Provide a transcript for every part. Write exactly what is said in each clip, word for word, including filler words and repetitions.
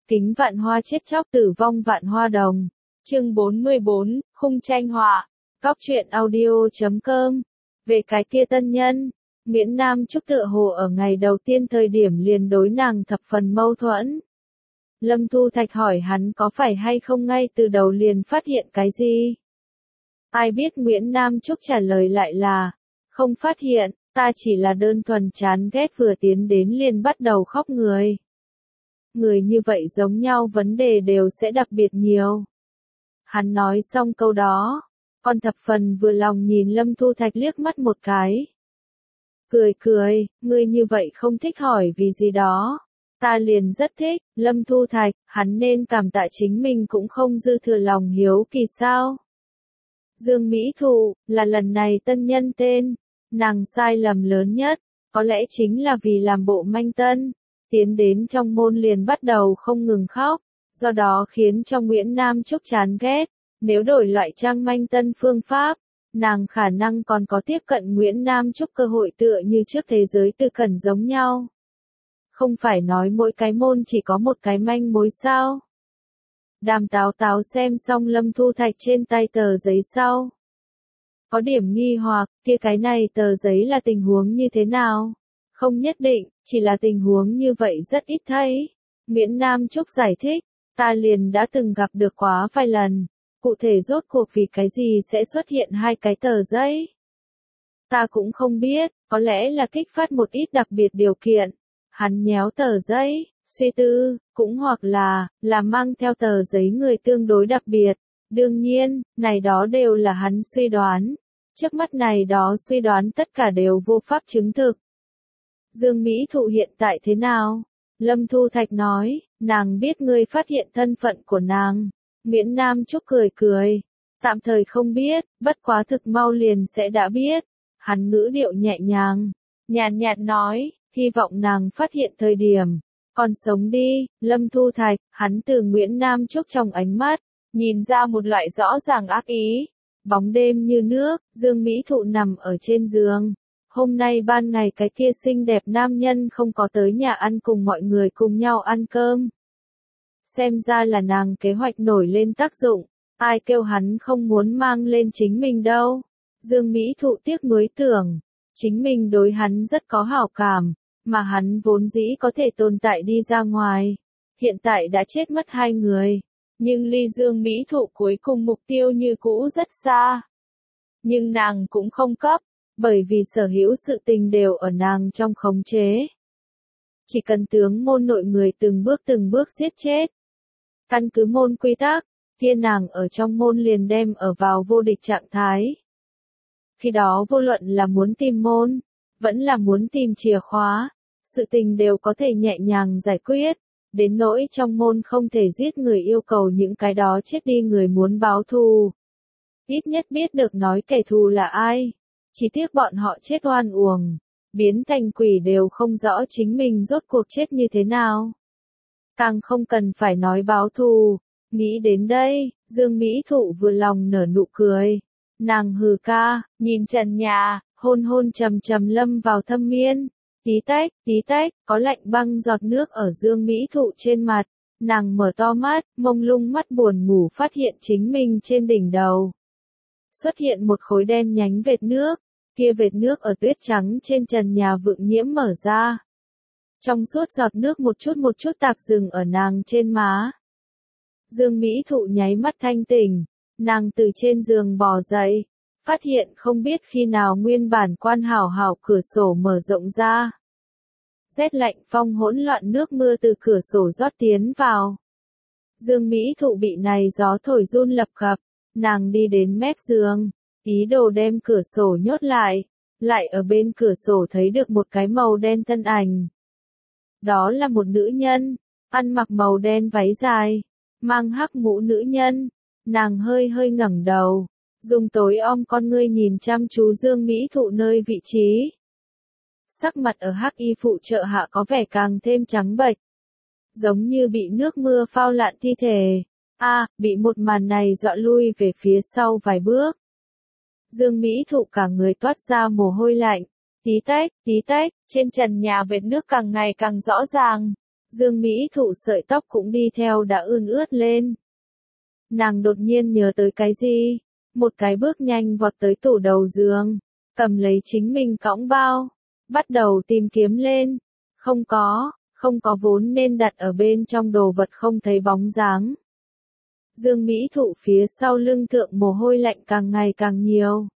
Kính vạn hoa chết chóc tử vong vạn hoa đồng. Chương bốn mươi bốn, khung tranh họa. Góc truyện audio chấm com. Về cái kia tân nhân, Miễn Nam Trúc tựa hồ ở ngày đầu tiên thời điểm liền đối nàng thập phần mâu thuẫn. Lâm Thu Thạch hỏi hắn có phải hay không ngay từ đầu liền phát hiện cái gì? Ai biết Nguyễn Nam Trúc trả lời lại là, không phát hiện, ta chỉ là đơn thuần chán ghét vừa tiến đến liền bắt đầu khóc người. Người như vậy giống nhau vấn đề đều sẽ đặc biệt nhiều. Hắn nói xong câu đó, còn thập phần vừa lòng nhìn Lâm Thu Thạch liếc mắt một cái. Cười cười, ngươi như vậy không thích hỏi vì gì đó. Ta liền rất thích, Lâm Thu Thạch, hắn nên cảm tạ chính mình cũng không dư thừa lòng hiếu kỳ sao. Dương Mỹ Thụ, là lần này tân nhân tên, nàng sai lầm lớn nhất, có lẽ chính là vì làm bộ manh tân, tiến đến trong môn liền bắt đầu không ngừng khóc, do đó khiến cho Nguyễn Nam Trúc chán ghét, nếu đổi loại trang manh tân phương pháp, nàng khả năng còn có tiếp cận Nguyễn Nam Trúc cơ hội tựa như trước thế giới tư cẩn giống nhau. Không phải nói mỗi cái môn chỉ có một cái manh mối sao. Đàm Táo Táo xem xong Lâm Thu Thạch trên tay tờ giấy sau. Có điểm nghi hoặc, kia cái này tờ giấy là tình huống như thế nào? Không nhất định, chỉ là tình huống như vậy rất ít thấy. Miễn Nam Trúc giải thích, ta liền đã từng gặp được quá vài lần. Cụ thể rốt cuộc vì cái gì sẽ xuất hiện hai cái tờ giấy? Ta cũng không biết, có lẽ là kích phát một ít đặc biệt điều kiện. Hắn nhéo tờ giấy, suy tư, cũng hoặc là, là mang theo tờ giấy người tương đối đặc biệt. Đương nhiên, này đó đều là hắn suy đoán. Trước mắt này đó suy đoán tất cả đều vô pháp chứng thực. Dương Mỹ Thụ hiện tại thế nào? Lâm Thu Thạch nói, nàng biết ngươi phát hiện thân phận của nàng. Miễn Nam Trúc cười cười. Tạm thời không biết, bất quá thực mau liền sẽ đã biết. Hắn ngữ điệu nhẹ nhàng, nhàn nhạt nói, hy vọng nàng phát hiện thời điểm. Còn sống đi, Lâm Thu Thạch, hắn từ Nguyễn Nam Trúc trong ánh mắt, nhìn ra một loại rõ ràng ác ý. Bóng đêm như nước, Dương Mỹ Thụ nằm ở trên giường. Hôm nay ban ngày cái kia xinh đẹp nam nhân không có tới nhà ăn cùng mọi người cùng nhau ăn cơm. Xem ra là nàng kế hoạch nổi lên tác dụng, ai kêu hắn không muốn mang lên chính mình đâu. Dương Mỹ Thụ tiếc nuối tưởng, chính mình đối hắn rất có hảo cảm, mà hắn vốn dĩ có thể tồn tại đi ra ngoài. Hiện tại đã chết mất hai người, nhưng ly Dương Mỹ Thụ cuối cùng mục tiêu như cũ rất xa. Nhưng nàng cũng không cấp, bởi vì sở hữu sự tình đều ở nàng trong khống chế. Chỉ cần tướng môn nội người từng bước từng bước giết chết. Căn cứ môn quy tắc, kia nàng ở trong môn liền đem ở vào vô địch trạng thái. Khi đó vô luận là muốn tìm môn, vẫn là muốn tìm chìa khóa, sự tình đều có thể nhẹ nhàng giải quyết, đến nỗi trong môn không thể giết người yêu cầu những cái đó chết đi người muốn báo thù. Ít nhất biết được nói kẻ thù là ai, chỉ tiếc bọn họ chết oan uổng, biến thành quỷ đều không rõ chính mình rốt cuộc chết như thế nào. Càng không cần phải nói báo thù, nghĩ đến đây, Dương Mỹ Thụ vừa lòng nở nụ cười. Nàng hừ ca, nhìn trần nhà, hôn hôn trầm trầm lâm vào thâm miên. Tí tách, tí tách, có lạnh băng giọt nước ở Dương Mỹ Thụ trên mặt. Nàng mở to mắt, mông lung mắt buồn ngủ phát hiện chính mình trên đỉnh đầu. Xuất hiện một khối đen nhánh vệt nước, kia vệt nước ở tuyết trắng trên trần nhà vượng nhiễm mở ra. Trong suốt giọt nước một chút một chút tạc dừng ở nàng trên má. Dương Mỹ Thụ nháy mắt thanh tỉnh, nàng từ trên giường bò dậy, phát hiện không biết khi nào nguyên bản quan hảo hảo cửa sổ mở rộng ra. Rét lạnh phong hỗn loạn nước mưa từ cửa sổ rót tiến vào. Dương Mỹ Thụ bị này gió thổi run lập cập, nàng đi đến mép giường, ý đồ đem cửa sổ nhốt lại, lại ở bên cửa sổ thấy được một cái màu đen thân ảnh. Đó là một nữ nhân, ăn mặc màu đen váy dài, mang hắc mũ nữ nhân, nàng hơi hơi ngẩng đầu, dùng tối om con ngươi nhìn chăm chú Dương Mỹ Thụ nơi vị trí. Sắc mặt ở hắc y phụ trợ hạ có vẻ càng thêm trắng bệch, giống như bị nước mưa phao lạn thi thể. A, à, bị một màn này dọa lui về phía sau vài bước. Dương Mỹ Thụ cả người toát ra mồ hôi lạnh. Tí tách, tí tách, trên trần nhà vệt nước càng ngày càng rõ ràng. Dương Mỹ Thụ sợi tóc cũng đi theo đã ươn ướt lên. Nàng đột nhiên nhớ tới cái gì, một cái bước nhanh vọt tới tủ đầu giường, cầm lấy chính mình cõng bao, bắt đầu tìm kiếm lên. Không có, không có vốn nên đặt ở bên trong đồ vật không thấy bóng dáng. Dương Mỹ Thụ phía sau lưng thượng mồ hôi lạnh càng ngày càng nhiều.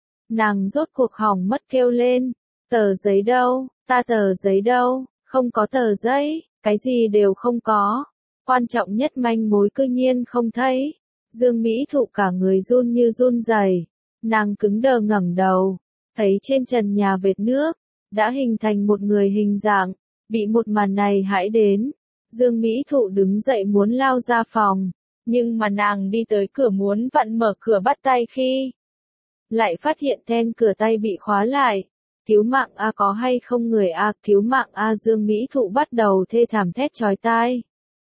Nàng rốt cuộc hỏng mất kêu lên, tờ giấy đâu, ta tờ giấy đâu, không có tờ giấy, cái gì đều không có. Quan trọng nhất manh mối cư nhiên không thấy. Dương Mỹ Thụ cả người run như run rẩy, nàng cứng đờ ngẩng đầu, thấy trên trần nhà vệt nước, đã hình thành một người hình dạng, bị một màn này hãi đến. Dương Mỹ Thụ đứng dậy muốn lao ra phòng, nhưng mà nàng đi tới cửa muốn vặn mở cửa bắt tay khi lại phát hiện then cửa tay bị khóa lại. Cứu mạng a, có hay không người a, cứu mạng a. Dương Mỹ Thụ bắt đầu thê thảm thét chói tai.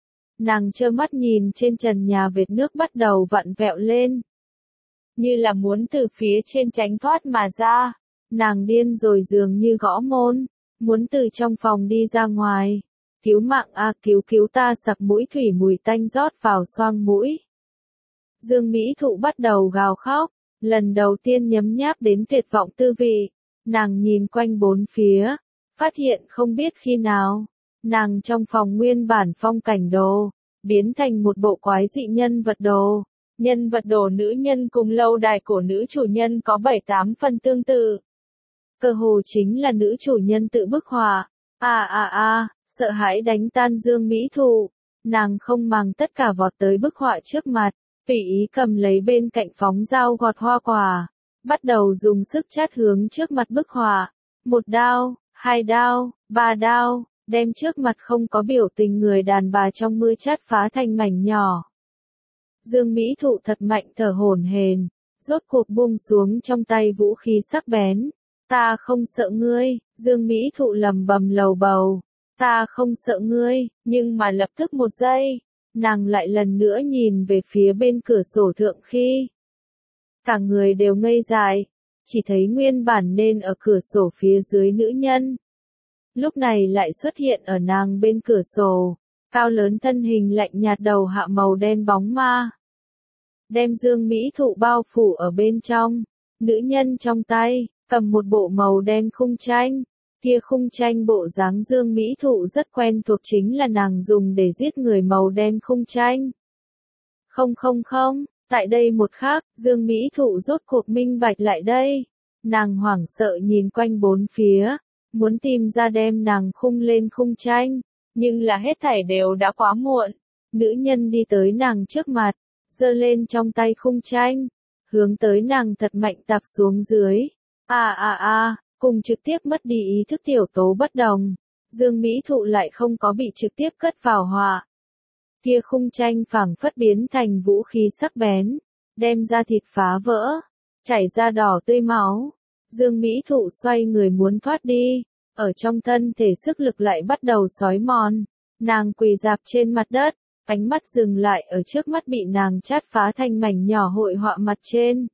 Nàng trơ mắt nhìn trên trần nhà vệt nước bắt đầu vặn vẹo lên, như là muốn từ phía trên tránh thoát mà ra. Nàng điên rồi dường như gõ môn, muốn từ trong phòng đi ra ngoài. Cứu mạng a, cứu cứu ta, sặc mũi thủy mùi tanh rót vào xoang mũi. Dương Mỹ Thụ bắt đầu gào khóc, lần đầu tiên nhấm nháp đến tuyệt vọng tư vị. Nàng nhìn quanh bốn phía, phát hiện không biết khi nào, nàng trong phòng nguyên bản phong cảnh đồ, biến thành một bộ quái dị nhân vật đồ. Nhân vật đồ nữ nhân cùng lâu đài cổ nữ chủ nhân có bảy tám phần tương tự. Cơ hồ chính là nữ chủ nhân tự bức họa. À à à, sợ hãi đánh tan Dương Mỹ Thụ. Nàng không màng tất cả vọt tới bức họa trước mặt, tùy ý cầm lấy bên cạnh phóng dao gọt hoa quả. Bắt đầu dùng sức chát hướng trước mặt bức họa. Một đao, hai đao, ba đao, đem trước mặt không có biểu tình người đàn bà trong mưa chát phá thành mảnh nhỏ. Dương Mỹ Thụ thật mạnh thở hổn hển, rốt cuộc buông xuống trong tay vũ khí sắc bén. Ta không sợ ngươi, Dương Mỹ Thụ lầm bầm lầu bầu. Ta không sợ ngươi, nhưng mà lập tức một giây, nàng lại lần nữa nhìn về phía bên cửa sổ thượng khi cả người đều ngây dại, chỉ thấy nguyên bản nên ở cửa sổ phía dưới nữ nhân. Lúc này lại xuất hiện ở nàng bên cửa sổ, cao lớn thân hình lạnh nhạt đầu hạ màu đen bóng ma. Đem Dương Mỹ Thụ bao phủ ở bên trong, nữ nhân trong tay, cầm một bộ màu đen khung tranh. Kia khung tranh bộ dáng Dương Mỹ Thụ rất quen thuộc, chính là nàng dùng để giết người màu đen khung tranh. Không không không. Tại đây một khắc, Dương Mỹ Thụ rốt cuộc minh bạch lại đây. Nàng hoảng sợ nhìn quanh bốn phía, muốn tìm ra đem nàng khung lên khung tranh, nhưng là hết thảy đều đã quá muộn. Nữ nhân đi tới nàng trước mặt, giơ lên trong tay khung tranh, hướng tới nàng thật mạnh tạp xuống dưới. À à à, cùng trực tiếp mất đi ý thức tiểu tố bất đồng, Dương Mỹ Thụ lại không có bị trực tiếp cất vào họa. Kia khung tranh phảng phất biến thành vũ khí sắc bén, đem ra thịt phá vỡ, chảy ra đỏ tươi máu. Dương Mỹ Thụ xoay người muốn thoát đi, ở trong thân thể sức lực lại bắt đầu xói mòn. Nàng quỳ rạp trên mặt đất, ánh mắt dừng lại ở trước mắt bị nàng chát phá thành mảnh nhỏ hội họa mặt trên.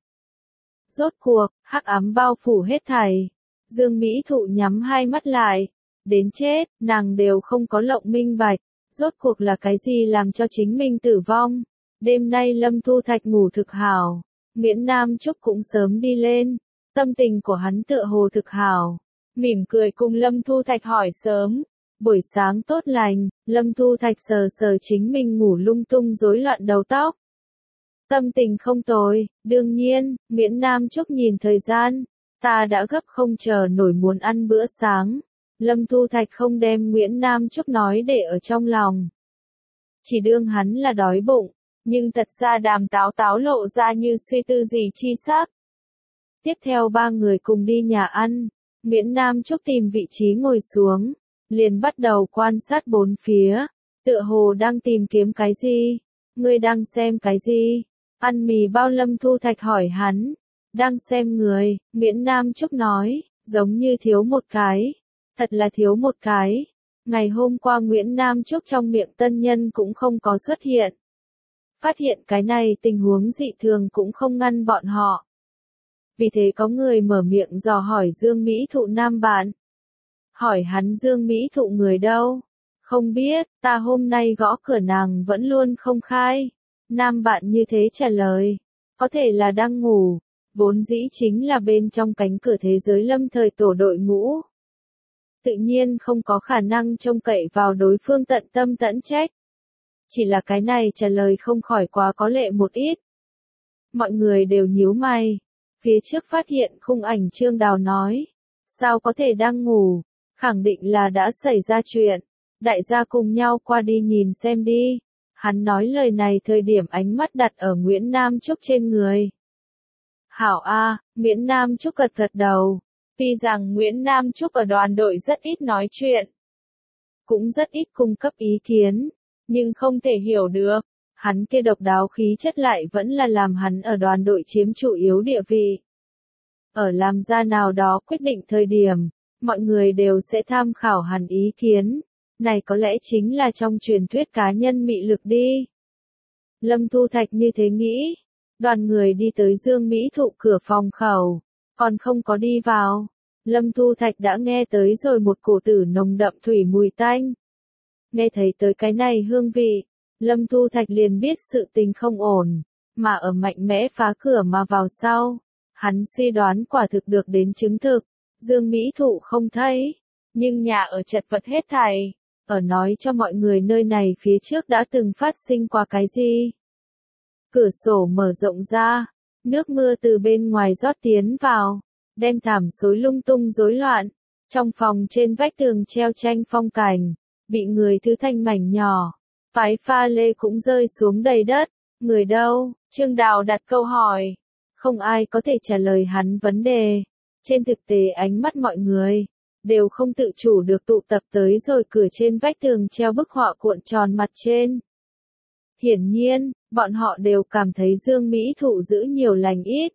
Rốt cuộc, hắc ám bao phủ hết thảy. Dương Mỹ Thụ nhắm hai mắt lại, đến chết, nàng đều không có lộng minh bạch. Rốt cuộc là cái gì làm cho chính mình tử vong? Đêm nay Lâm Thu Thạch ngủ thực hảo, Miễn Nam Trúc cũng sớm đi lên, tâm tình của hắn tựa hồ thực hảo, mỉm cười cùng Lâm Thu Thạch hỏi sớm, buổi sáng tốt lành. Lâm Thu Thạch sờ sờ chính mình ngủ lung tung rối loạn đầu tóc. Tâm tình không tồi, đương nhiên. Miễn Nam Trúc nhìn thời gian, ta đã gấp không chờ nổi muốn ăn bữa sáng. Lâm Thu Thạch không đem Nguyễn Nam Trúc nói để ở trong lòng. Chỉ đương hắn là đói bụng, nhưng thật ra Đàm Táo Táo lộ ra như suy tư gì chi sắc. Tiếp theo ba người cùng đi nhà ăn, Nguyễn Nam Trúc tìm vị trí ngồi xuống, liền bắt đầu quan sát bốn phía, tựa hồ đang tìm kiếm cái gì. Ngươi đang xem cái gì? Ăn mì bao? Lâm Thu Thạch hỏi hắn. Đang xem người, Nguyễn Nam Trúc nói, giống như thiếu một cái. Thật là thiếu một cái. Ngày hôm qua Nguyễn Nam Trúc trong miệng tân nhân cũng không có xuất hiện. Phát hiện cái này tình huống dị thường cũng không ngăn bọn họ. Vì thế có người mở miệng dò hỏi Dương Mỹ Thụ nam bạn. Hỏi hắn Dương Mỹ Thụ người đâu? Không biết, ta hôm nay gõ cửa nàng vẫn luôn không khai. Nam bạn như thế trả lời. Có thể là đang ngủ. Vốn dĩ chính là bên trong cánh cửa thế giới lâm thời tổ đội ngũ. Tự nhiên không có khả năng trông cậy vào đối phương tận tâm tận trách. Chỉ là cái này trả lời không khỏi quá có lệ một ít. Mọi người đều nhíu mày. Phía trước phát hiện khung ảnh Trương Đào nói. Sao có thể đang ngủ? Khẳng định là đã xảy ra chuyện. Đại gia cùng nhau qua đi nhìn xem đi. Hắn nói lời này thời điểm ánh mắt đặt ở Nguyễn Nam Trúc trên người. Hảo A, Nguyễn Nam Trúc gật gật đầu. Tuy rằng Nguyễn Nam Trúc ở đoàn đội rất ít nói chuyện. Cũng rất ít cung cấp ý kiến. Nhưng không thể hiểu được. Hắn kia độc đáo khí chất lại vẫn là làm hắn ở đoàn đội chiếm chủ yếu địa vị. Ở làm ra nào đó quyết định thời điểm, mọi người đều sẽ tham khảo hắn ý kiến. Này có lẽ chính là trong truyền thuyết cá nhân mị lực đi. Lâm Thu Thạch như thế nghĩ. Đoàn người đi tới Dương Mỹ Thụ cửa phòng khẩu. Còn không có đi vào. Lâm Thu Thạch đã nghe tới rồi một cổ tử nồng đậm thủy mùi tanh. Nghe thấy tới cái này hương vị. Lâm Thu Thạch liền biết sự tình không ổn. Mà ở mạnh mẽ phá cửa mà vào sau. Hắn suy đoán quả thực được đến chứng thực. Dương Mỹ Thụ không thấy. Nhưng nhà ở chật vật hết thảy. Ở nói cho mọi người nơi này phía trước đã từng phát sinh qua cái gì. Cửa sổ mở rộng ra. Nước mưa từ bên ngoài rót tiến vào. Đem thảm xối lung tung rối loạn. Trong phòng trên vách tường treo tranh phong cảnh. Bị người thứ thành mảnh nhỏ. Phái pha lê cũng rơi xuống đầy đất. Người đâu? Trương Đào đặt câu hỏi. Không ai có thể trả lời hắn vấn đề. Trên thực tế ánh mắt mọi người đều không tự chủ được tụ tập tới rồi cửa trên vách tường treo bức họa cuộn tròn mặt trên. Hiển nhiên, bọn họ đều cảm thấy Dương Mỹ Thụ giữ nhiều lành ít.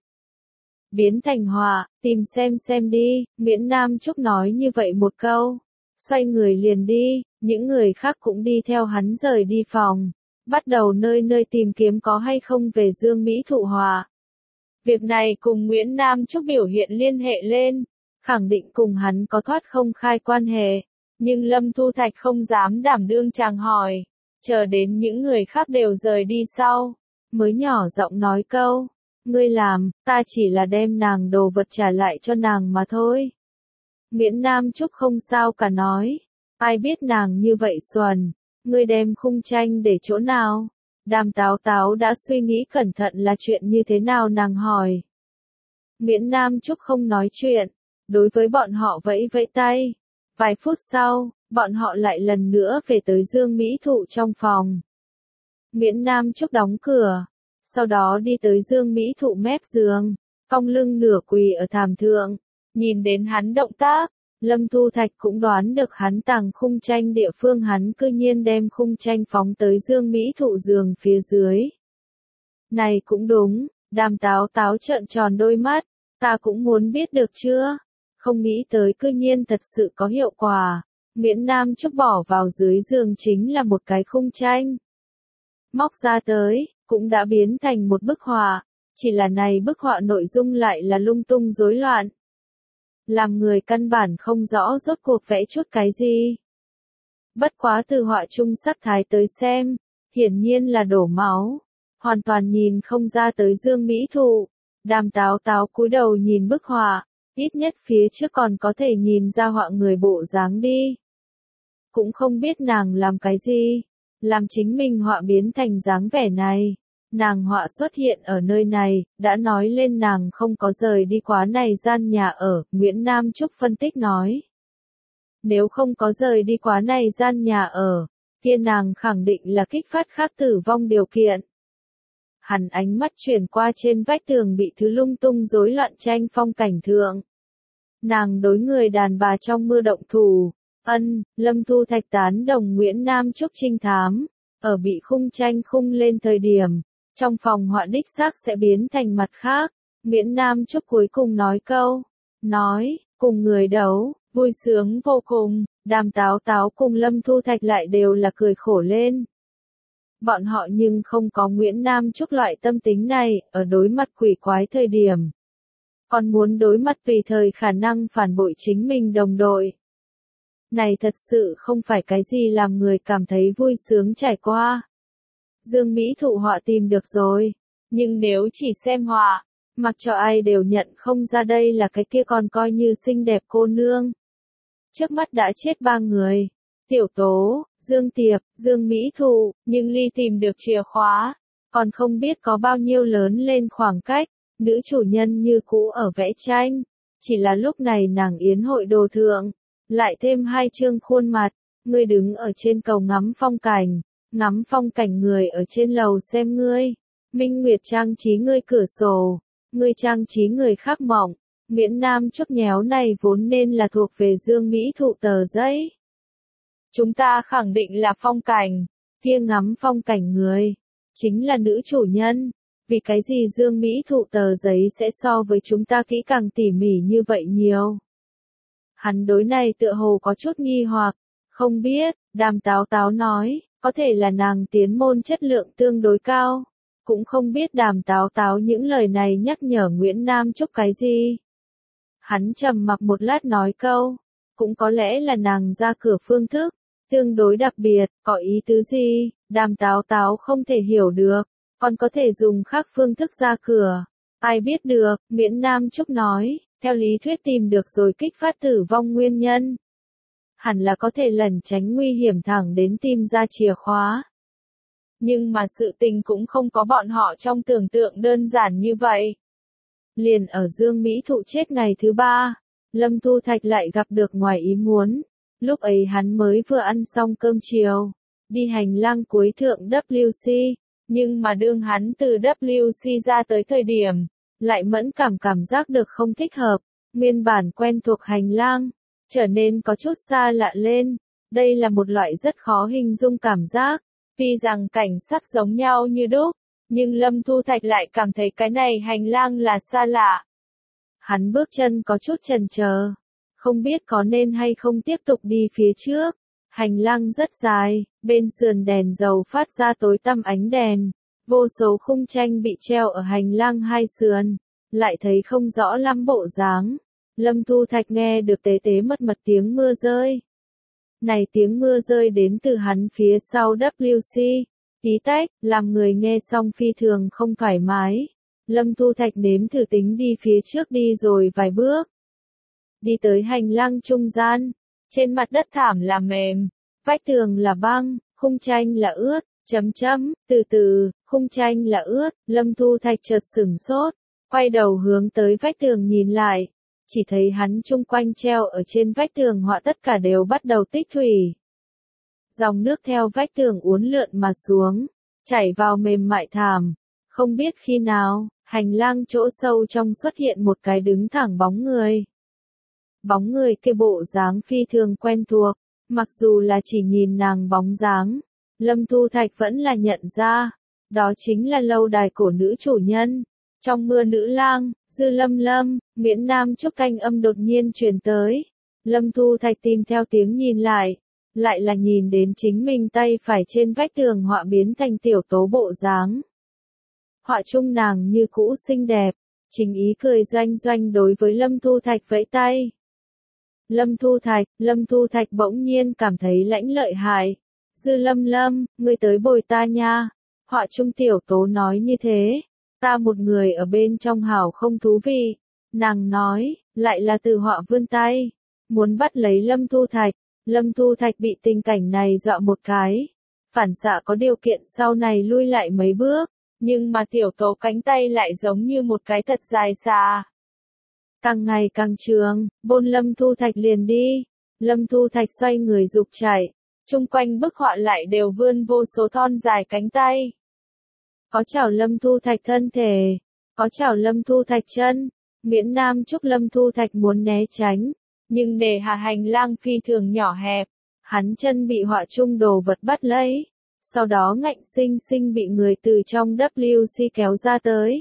Biến thành họa, tìm xem xem đi, Nguyễn Nam Trúc nói như vậy một câu. Xoay người liền đi, những người khác cũng đi theo hắn rời đi phòng. Bắt đầu nơi nơi tìm kiếm có hay không về Dương Mỹ Thụ họa. Việc này cùng Nguyễn Nam Trúc biểu hiện liên hệ lên. Khẳng định cùng hắn có thoát không khai quan hệ. Nhưng Lâm Thu Thạch không dám đảm đương chàng hỏi. Chờ đến những người khác đều rời đi sau. Mới nhỏ giọng nói câu. Ngươi làm, ta chỉ là đem nàng đồ vật trả lại cho nàng mà thôi. Nguyễn Nam Trúc không sao cả nói. Ai biết nàng như vậy xuẩn. Ngươi đem khung tranh để chỗ nào? Đàm Táo Táo đã suy nghĩ cẩn thận là chuyện như thế nào nàng hỏi. Nguyễn Nam Trúc không nói chuyện. Đối với bọn họ vẫy vẫy tay. Vài phút sau, bọn họ lại lần nữa về tới Dương Mỹ Thụ trong phòng. Nguyễn Nam Trúc đóng cửa. Sau đó đi tới Dương Mỹ Thụ mép giường. Cong lưng nửa quỳ ở thảm thượng. Nhìn đến hắn động tác. Lâm Thu Thạch cũng đoán được hắn tàng khung tranh địa phương hắn cư nhiên đem khung tranh phóng tới Dương Mỹ Thụ giường phía dưới. Này cũng đúng, Đàm Táo Táo trợn tròn đôi mắt, ta cũng muốn biết được chưa? Không nghĩ tới cư nhiên thật sự có hiệu quả. Nguyễn Nam Trúc bỏ vào dưới giường chính là một cái khung tranh. Móc ra tới, cũng đã biến thành một bức họa, chỉ là này bức họa nội dung lại là lung tung rối loạn. Làm người căn bản không rõ rốt cuộc vẽ chút cái gì. Bất quá từ họa chung sắc thái tới xem, hiển nhiên là đổ máu, hoàn toàn nhìn không ra tới Dương Mỹ Thụ. Đàm Táo Táo cúi đầu nhìn bức họa, ít nhất phía trước còn có thể nhìn ra họa người bộ dáng đi. Cũng không biết nàng làm cái gì, làm chính mình họa biến thành dáng vẻ này. Nàng họa xuất hiện ở nơi này, đã nói lên nàng không có rời đi quá này gian nhà ở, Nguyễn Nam Trúc phân tích nói. Nếu không có rời đi quá này gian nhà ở, kia nàng khẳng định là kích phát khác tử vong điều kiện. Hắn ánh mắt chuyển qua trên vách tường bị thứ lung tung rối loạn tranh phong cảnh thượng. Nàng đối người đàn bà trong mưa động thủ, ân, Lâm Thu Thạch tán đồng Nguyễn Nam Trúc trinh thám, ở bị khung tranh khung lên thời điểm. Trong phòng họa đích xác sẽ biến thành mặt khác. Nguyễn Nam Trúc cuối cùng nói câu. Nói, cùng người đấu, vui sướng vô cùng. Đàm Táo Táo cùng Lâm Thu Thạch lại đều là cười khổ lên. Bọn họ nhưng không có Nguyễn Nam Trúc loại tâm tính này, ở đối mặt quỷ quái thời điểm. Còn muốn đối mặt tùy thời khả năng phản bội chính mình đồng đội. Này thật sự không phải cái gì làm người cảm thấy vui sướng trải qua. Dương Mỹ Thụ họa tìm được rồi, nhưng nếu chỉ xem họa, mặc cho ai đều nhận không ra đây là cái kia còn coi như xinh đẹp cô nương. Trước mắt đã chết ba người, Tiểu Tố, Dương Tiệp, Dương Mỹ Thụ, nhưng Ly tìm được chìa khóa, còn không biết có bao nhiêu lớn lên khoảng cách, nữ chủ nhân như cũ ở vẽ tranh, chỉ là lúc này nàng yến hội đồ thượng, lại thêm hai trương khuôn mặt, ngươi đứng ở trên cầu ngắm phong cảnh, ngắm phong cảnh người ở trên lầu xem ngươi, Minh Nguyệt trang trí ngươi cửa sổ, ngươi trang trí người khác mộng, miễn nam chúc nhéo này vốn nên là thuộc về Dương Mỹ Thụ tờ giấy. Chúng ta khẳng định là phong cảnh, kia ngắm phong cảnh người, chính là nữ chủ nhân, vì cái gì Dương Mỹ Thụ tờ giấy sẽ so với chúng ta kỹ càng tỉ mỉ như vậy nhiều. Hắn đối này tựa hồ có chút nghi hoặc, không biết, Đàm Táo Táo nói, có thể là nàng tiến môn chất lượng tương đối cao, cũng không biết Đàm Táo Táo những lời này nhắc nhở Nguyễn Nam Trúc cái gì. Hắn trầm mặc một lát nói câu, cũng có lẽ là nàng ra cửa phương thức, tương đối đặc biệt, có ý tứ gì, Đàm Táo Táo không thể hiểu được, còn có thể dùng khác phương thức ra cửa, ai biết được, Nguyễn Nam Trúc nói, theo lý thuyết tìm được rồi kích phát tử vong nguyên nhân. Hẳn là có thể lẩn tránh nguy hiểm thẳng đến tìm ra chìa khóa. Nhưng mà sự tình cũng không có bọn họ trong tưởng tượng đơn giản như vậy. Liền ở Dương Mỹ Thụ chết ngày thứ ba, Lâm Thu Thạch lại gặp được ngoài ý muốn. Lúc ấy hắn mới vừa ăn xong cơm chiều, đi hành lang cuối thượng W C, nhưng mà đương hắn từ W C ra tới thời điểm, lại mẫn cảm cảm giác được không thích hợp, nguyên bản quen thuộc hành lang, trở nên có chút xa lạ lên, đây là một loại rất khó hình dung cảm giác, tuy rằng cảnh sắc giống nhau như đúc, nhưng Lâm Thu Thạch lại cảm thấy cái này hành lang là xa lạ. Hắn bước chân có chút chần chờ, không biết có nên hay không tiếp tục đi phía trước, hành lang rất dài, bên sườn đèn dầu phát ra tối tăm ánh đèn, vô số khung tranh bị treo ở hành lang hai sườn, lại thấy không rõ lắm bộ dáng. Lâm Thu Thạch nghe được tế tế mật mật tiếng mưa rơi. Này tiếng mưa rơi đến từ hắn phía sau W C, tí tách, làm người nghe xong phi thường không thoải mái. Lâm Thu Thạch nếm thử tính đi phía trước đi rồi vài bước. Đi tới hành lang trung gian, trên mặt đất thảm là mềm, vách tường là băng, khung tranh là ướt, chấm chấm, từ từ, khung tranh là ướt, Lâm Thu Thạch chợt sửng sốt, quay đầu hướng tới vách tường nhìn lại, chỉ thấy hắn chung quanh treo ở trên vách tường họa tất cả đều bắt đầu tích thủy. Dòng nước theo vách tường uốn lượn mà xuống, chảy vào mềm mại thảm, không biết khi nào, hành lang chỗ sâu trong xuất hiện một cái đứng thẳng bóng người. Bóng người kia bộ dáng phi thường quen thuộc, mặc dù là chỉ nhìn nàng bóng dáng, Lâm Thu Thạch vẫn là nhận ra, đó chính là lâu đài cổ nữ chủ nhân. Trong mưa nữ lang, Dư Lâm Lâm, Miễn Nam Trúc canh âm đột nhiên truyền tới. Lâm Thu Thạch tìm theo tiếng nhìn lại, lại là nhìn đến chính mình tay phải trên vách tường họa biến thành Tiểu Tố bộ dáng. Họa chung nàng như cũ xinh đẹp, chính ý cười doanh doanh đối với Lâm Thu Thạch vẫy tay. Lâm Thu Thạch, Lâm Thu Thạch bỗng nhiên cảm thấy lãnh lợi hại. Dư Lâm Lâm, ngươi tới bồi ta nha. Họa chung Tiểu Tố nói như thế. Ta một người ở bên trong hảo không thú vị. Nàng nói, lại là từ họa vươn tay. Muốn bắt lấy Lâm Thu Thạch. Lâm Thu Thạch bị tình cảnh này dọa một cái. Phản xạ có điều kiện sau này lui lại mấy bước. Nhưng mà Tiểu Tố cánh tay lại giống như một cái thật dài xà. Càng ngày càng trường, bôn Lâm Thu Thạch liền đi. Lâm Thu Thạch xoay người dục chạy. Trung quanh bức họa lại đều vươn vô số thon dài cánh tay. Có chảo Lâm Thu Thạch thân thể, có chảo Lâm Thu Thạch chân, Miễn Nam Trúc Lâm Thu Thạch muốn né tránh, nhưng để hạ hành lang phi thường nhỏ hẹp, hắn chân bị họa chung đồ vật bắt lấy, sau đó ngạnh sinh sinh bị người từ trong W C kéo ra tới.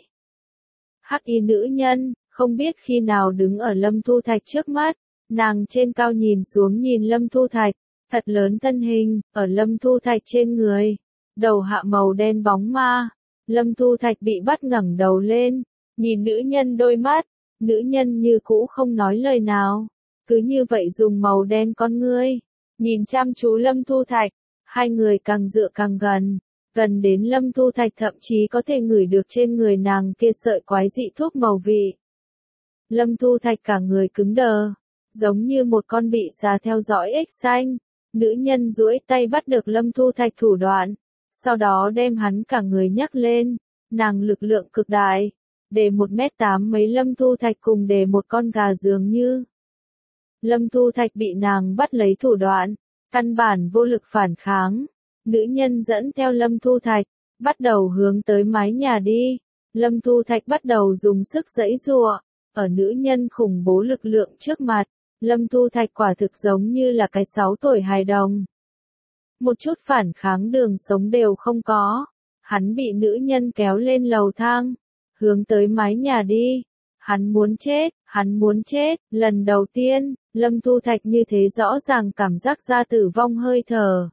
Hắc y nữ nhân, không biết khi nào đứng ở Lâm Thu Thạch trước mắt, nàng trên cao nhìn xuống nhìn Lâm Thu Thạch, thật lớn thân hình, ở Lâm Thu Thạch trên người, đầu hạ màu đen bóng ma. Lâm Thu Thạch bị bắt ngẩng đầu lên, nhìn nữ nhân đôi mắt, nữ nhân như cũ không nói lời nào, cứ như vậy dùng màu đen con ngươi, nhìn chăm chú Lâm Thu Thạch, hai người càng dựa càng gần, gần đến Lâm Thu Thạch thậm chí có thể ngửi được trên người nàng kia sợi quái dị thuốc màu vị. Lâm Thu Thạch cả người cứng đờ, giống như một con bị già theo dõi ếch xanh. Nữ nhân duỗi tay bắt được Lâm Thu Thạch thủ đoạn, sau đó đem hắn cả người nhấc lên, nàng lực lượng cực đại, để một mét tám mấy Lâm Thu Thạch cùng để một con gà dường như. Lâm Thu Thạch bị nàng bắt lấy thủ đoạn, căn bản vô lực phản kháng, nữ nhân dẫn theo Lâm Thu Thạch, bắt đầu hướng tới mái nhà đi, Lâm Thu Thạch bắt đầu dùng sức giãy giụa, ở nữ nhân khủng bố lực lượng trước mặt. Lâm Thu Thạch quả thực giống như là cái sáu tuổi hài đồng. Một chút phản kháng đường sống đều không có. Hắn bị nữ nhân kéo lên lầu thang, hướng tới mái nhà đi. Hắn muốn chết, hắn muốn chết. Lần đầu tiên, Lâm Thu Thạch như thế rõ ràng cảm giác ra tử vong hơi thở.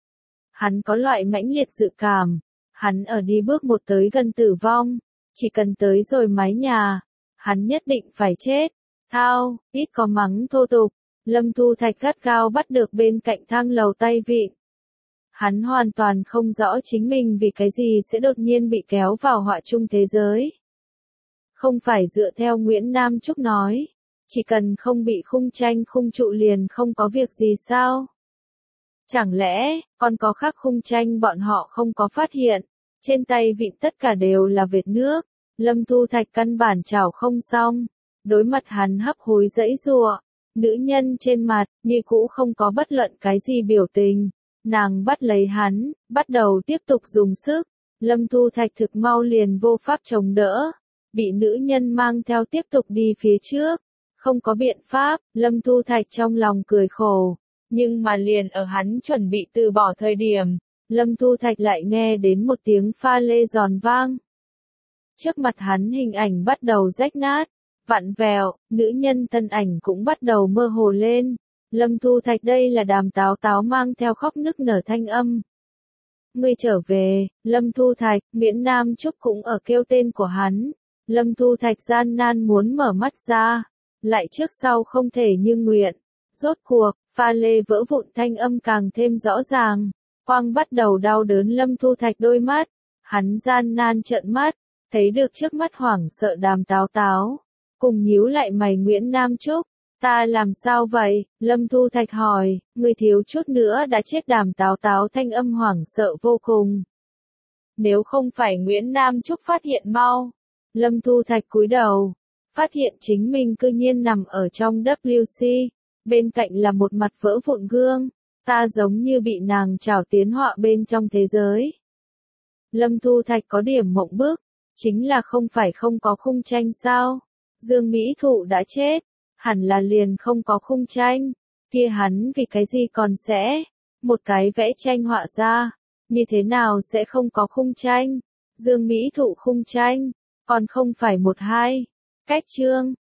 Hắn có loại mãnh liệt dự cảm. Hắn ở đi bước một tới gần tử vong. Chỉ cần tới rồi mái nhà, hắn nhất định phải chết. Thao, ít có mắng thô tục, Lâm Thu Thạch gắt gao bắt được bên cạnh thang lầu tay vịn. Hắn hoàn toàn không rõ chính mình vì cái gì sẽ đột nhiên bị kéo vào họa chung thế giới. Không phải dựa theo Nguyễn Nam Trúc nói, chỉ cần không bị khung tranh khung trụ liền không có việc gì sao? Chẳng lẽ, còn có khác khung tranh bọn họ không có phát hiện, trên tay vịn tất cả đều là vệt nước, Lâm Thu Thạch căn bản chảo không xong. Đối mặt hắn hấp hối giãy giụa, nữ nhân trên mặt, như cũ không có bất luận cái gì biểu tình. Nàng bắt lấy hắn, bắt đầu tiếp tục dùng sức. Lâm Thu Thạch thực mau liền vô pháp chống đỡ. Bị nữ nhân mang theo tiếp tục đi phía trước. Không có biện pháp, Lâm Thu Thạch trong lòng cười khổ. Nhưng mà liền ở hắn chuẩn bị từ bỏ thời điểm, Lâm Thu Thạch lại nghe đến một tiếng pha lê giòn vang. Trước mặt hắn hình ảnh bắt đầu rách nát. Vặn vẹo, nữ nhân thân ảnh cũng bắt đầu mơ hồ lên. Lâm Thu Thạch đây là Đàm Táo Táo mang theo khóc nức nở thanh âm. Ngươi trở về, Lâm Thu Thạch, Nguyễn Nam Trúc cũng ở kêu tên của hắn. Lâm Thu Thạch gian nan muốn mở mắt ra, lại trước sau không thể như nguyện. Rốt cuộc, pha lê vỡ vụn thanh âm càng thêm rõ ràng. Quang bắt đầu đau đớn Lâm Thu Thạch đôi mắt. Hắn gian nan trợn mắt, thấy được trước mắt hoảng sợ Đàm Táo Táo. Cùng nhíu lại mày Nguyễn Nam Trúc, ta làm sao vậy? Lâm Thu Thạch hỏi, người thiếu chút nữa đã chết Đàm Táo Táo thanh âm hoảng sợ vô cùng. Nếu không phải Nguyễn Nam Trúc phát hiện mau, Lâm Thu Thạch cúi đầu, phát hiện chính mình cư nhiên nằm ở trong W C, bên cạnh là một mặt vỡ vụn gương, ta giống như bị nàng trảo tiến họa bên trong thế giới. Lâm Thu Thạch có điểm mộng bức, chính là không phải không có khung tranh sao? Dương Mỹ Thụ đã chết, hẳn là liền không có khung tranh, kia hắn vì cái gì còn sẽ, một cái vẽ tranh họa ra, như thế nào sẽ không có khung tranh, Dương Mỹ Thụ khung tranh, còn không phải một hai, cách chương.